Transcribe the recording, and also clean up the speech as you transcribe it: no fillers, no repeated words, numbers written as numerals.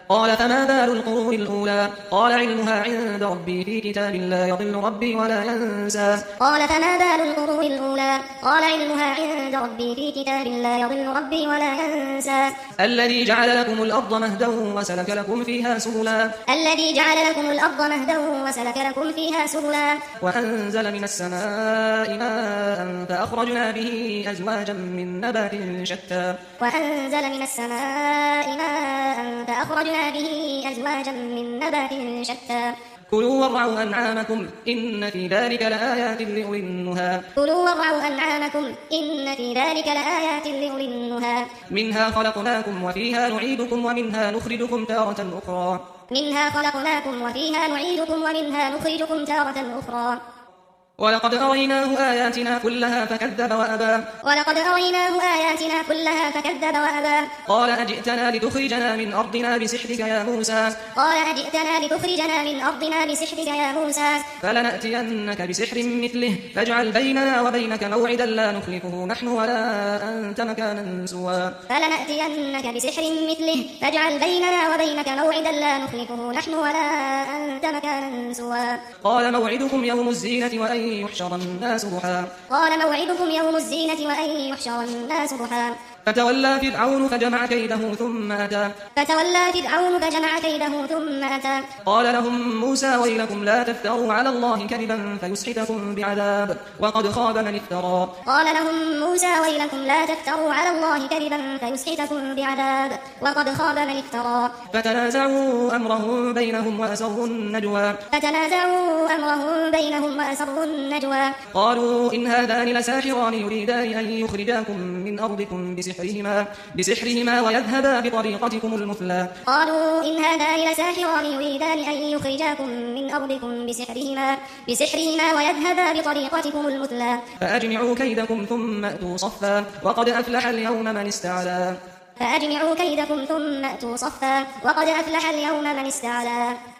قال فما بال القرون الأولى قال علمها عند ربي في كتاب لا يضل ربي ولا ينسى قال فما بال القرون الأولى قال علمها عند ربي في كتاب لا يضل ربي ولا ينسى الذي جعل لكم الأرض مهدا وسلك لكم فيها سبلا الذي جعل لكم الأرض مهدا وسلك لكم فيها سبلا وأنزل من السماء ماء فأخرجنا به أزواجا من نبات شتى وأنزل من السماء ماء فأخرجنا به أزواجا من نبات شتى كلوا وارعوا أنعامكم إن في ذلك لآيات لأولي النهى كلوا وارعوا أنعامكم إن في ذلك لآيات لأولي النهى منها خلقناكم وفيها نعيدكم ومنها نخرجكم تارة أخرى منها خلقناكم وفيها نعيدكم ومنها نخرجكم تارة أخرى ولقد أريناه آياتنا كلها فكذب وأبى ولقد أريناه آياتنا كلها فكذب وأبى قال أجئتنا لتخرجنا من أرضنا بسحرك يا موسى قال أجئتنا لتخرجنا من أرضنا بسحرك يا موسى فلنأتينك بسحر مثله فاجعل بيننا وبينك موعدا لا نخلفه نحن ولا أنت مكانا سوى فلنأتينك بسحر مثله فاجعل بيننا وبينك موعدا لا نخلفه نحن ولا أنت مكانا سوى قال موعدكم يوم الزينة وأن يحشر الناس ضحى قال موعدكم يوم الزينة وأن يحشر الناس ضحى فتولى فرعون فجمع كيده ثم أتى فتولى فرعون فجمع كيده ثم أتى قال لهم موسى ويلكم لا تفتروا على الله كذبا فيسحتكم بعذاب وقد خاب من افترى قال لهم موسى ويلكم لا تفتروا على الله كذبا فيسحتكم بعذاب وقد خاب من افترى فتنازعوا أمرهم بينهم وأسروا النجوى النجوى قالوا إن هذان لساحران يريدان أن يخرجاكم من أرضكم بسحرهما ويذهبا بطريقتكم المثلى قالوا إن هذان لساحران يريدان أن يخرجاكم من أرضكم بسحرهما ويذهبا بطريقتكم المثلى فأجمعوا كيدكم ثم أتوا صفا وقد أفلح اليوم من استعلى فأجمعوا كيدكم ثم أتوا صفا وقد أفلح اليوم من استعلى